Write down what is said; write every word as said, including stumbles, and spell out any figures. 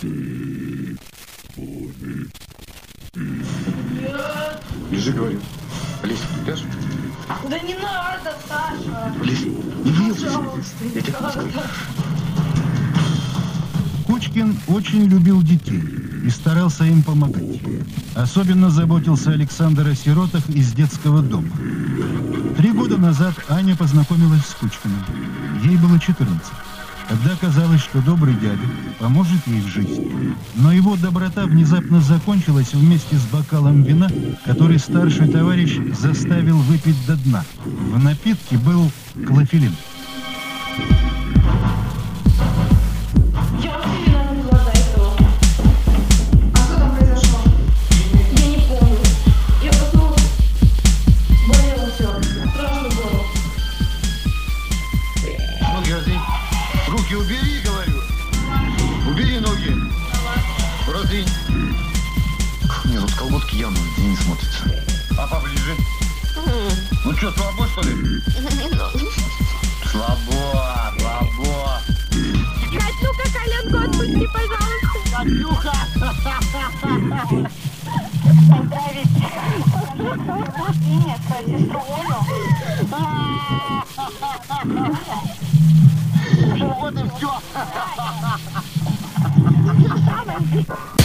Лежи, говорю. Лезь, идешь? Да не надо, Саша. Лезь, не вился. Я тебя Пожалуйста. Кучкин очень любил детей и старался им помогать. Особенно заботился Александр о сиротах из детского дома. Три года назад Аня познакомилась с Кучкиным. Ей было четырнадцать. Тогда казалось, что добрый дядя поможет ей в жизни. Но его доброта внезапно закончилась вместе с бокалом вина, который старший товарищ заставил выпить до дна. В напитке был клофелин. Я вообще виновата была до этого. А что там произошло? Я не помню. Я проснулась. Болело все. Страшно было. Ноги раздень. Руки убери, говорю. Убери ноги. Раздень. Нет, тут колготки явно где не смотрятся. А поближе. Ну что, слабо, что ли? Слабо, слабо. Кать, ну-ка коленку отпусти, пожалуйста. Катюха! Поздравить рождения свою сестру Олю. Вот и все. Самое